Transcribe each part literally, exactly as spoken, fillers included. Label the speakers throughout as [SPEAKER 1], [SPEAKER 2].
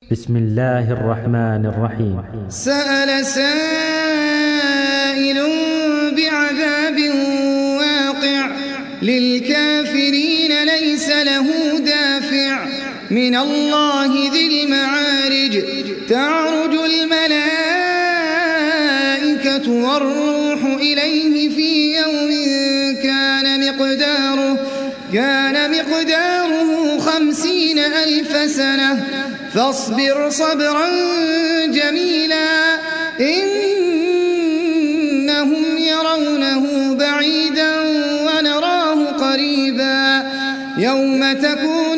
[SPEAKER 1] بسم الله الرحمن الرحيم.
[SPEAKER 2] سأل سائل بعذاب واقع للكافرين ليس له دافع من الله ذي المعارج تعرج الملائكة والروح إليه في يوم كان مقداره كان مقداره خمسين ألف سنة فاصبر صبرا جميلا إنهم يرونه بعيدا ونراه قريبا يوم تكون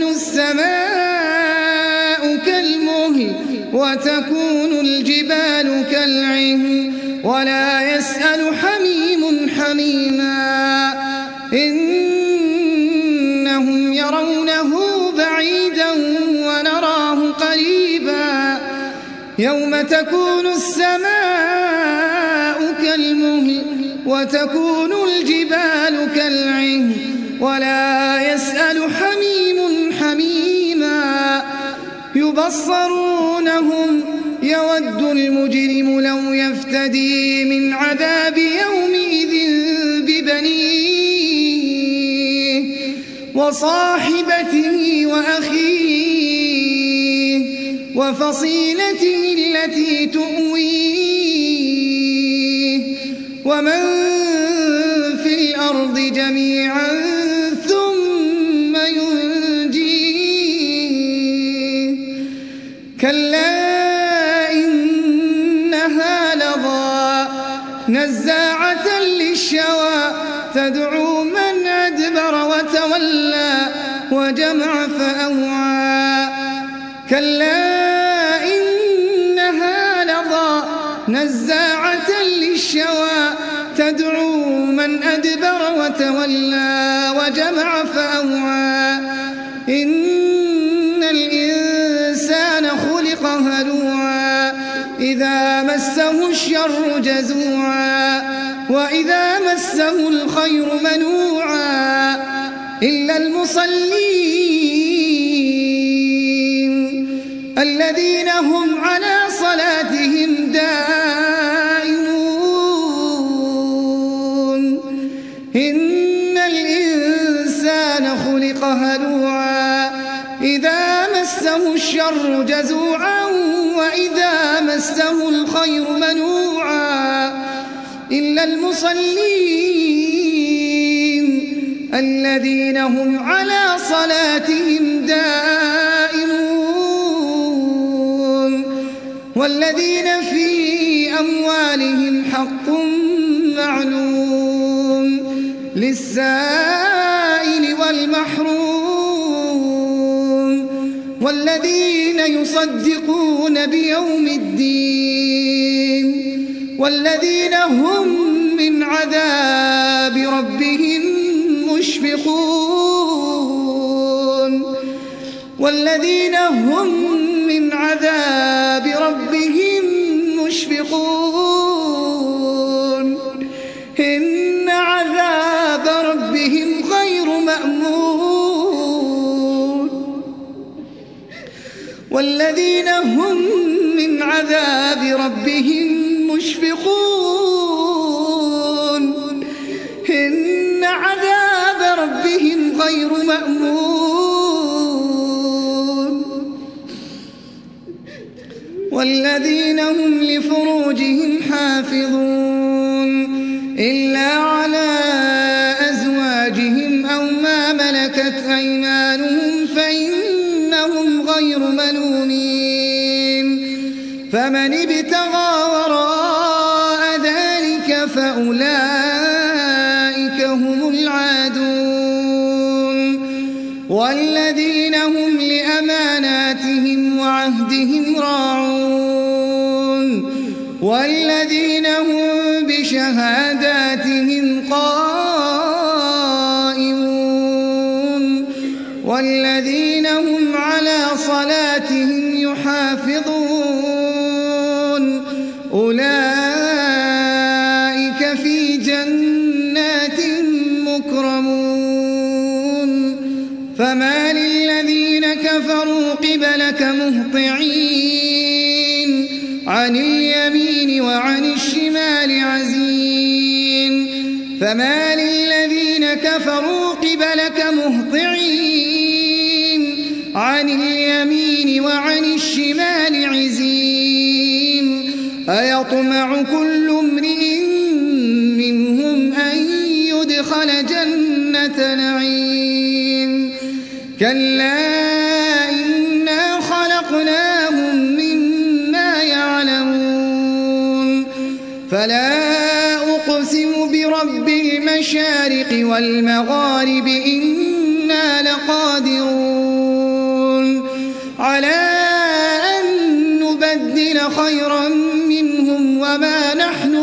[SPEAKER 2] السماء كالمهل وتكون الجبال كالعهن ولا يسأل حميم حميما إنهم يرونه بعيدا ونراه قريبا يوم تكون السماء كالمهل وتكون الجبال كالعهن ولا يسأل حميم حميما يبصرونهم يود المجرم لو يفتدي من عذاب يومئذ ببنيه وصاحبته وأخيه وفصيلته التي تؤويه ومن في الأرض جميعا ثم ينجيه كلا إنها لظى نزاعة للشوى تدعو من أدبر وتولى وجمع فأوعى كلا إنها لظى نزاعة للشوى تدعو من أدبر وتولى وجمع فأوعى إن الإنسان خلق هلوعا إذا مسه الشر جزوعا وإذا مسه الخير منوعا إلا المصلين الذين هم على صلاتهم دائمون إن الإنسان خلق هلوعا إذا مسه الشر جزوعا وإذا مسه الخير منوعا إلا المصلين الذين هم على صلاتهم دائمون والذين في أموالهم حق معلوم للسائل والمحروم والذين يصدقون بيوم الدين والذين هم من عذاب ربهم مشفقون والذين هم من عذاب ربهم مشفقون إن عذاب ربهم غير مأمون والذين هم من عذاب ربهم مشفقون إن عذاب ربهم غير مأمون والذين هم لفروجهم حافظون إلا على أزواجهم أو ما ملكت أيمانهم فإنهم غير ملومين فمن ابتغى وراء ذلك فأولئك هم العادون والذين هم لأماناتهم وعهدهم راعون والذين هم بشهاداتهم قائمون والذين هم على صلاتهم يحافظون أولئك في جنات مكرمون فما للذين كفروا قبلك مهطعين عن اليمين وعن الشمال عزين فما للذين كفروا قبلك مهطعين عن اليمين وعن الشمال عزين أيطمع كل امرئ منهم أن يدخل جنة نعيم كلا إنا خلقناهم مما يعلمون فلا أقسم برب المشارق والمغارب إنا لقادرون على أن نبدل خيرا منهم وما نحن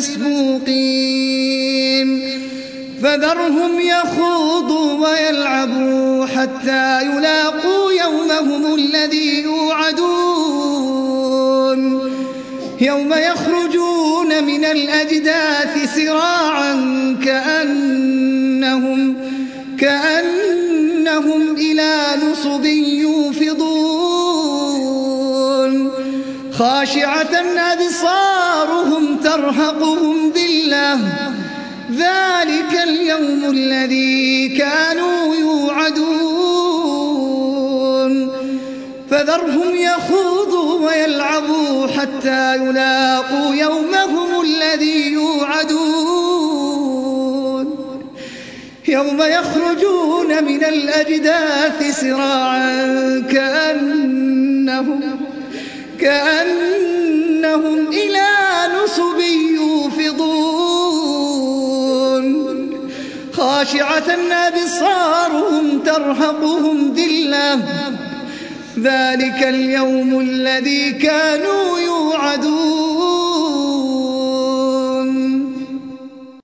[SPEAKER 2] بمسبوقين فذرهم يخوضوا ويلعبوا حتى يلاقوا يومهم الذي يوعدون يوم يخرجون من الأجداث سراعا كأنهم, كأنهم إلى نصب يوفضون خاشعة أبصارهم ترهقهم ذلة ذلك اليوم الذي كانوا يوعدون فذرهم يخوضوا ويلعبوا حتى يلاقوا يومهم الذي يوعدون يوم يخرجون من الأجداث سراعا كأنهم, كأنهم إلى نصب يوفضون خاشعة أبصارهم ترهقهم ذلة ذلك اليوم الذي كانوا يوعدون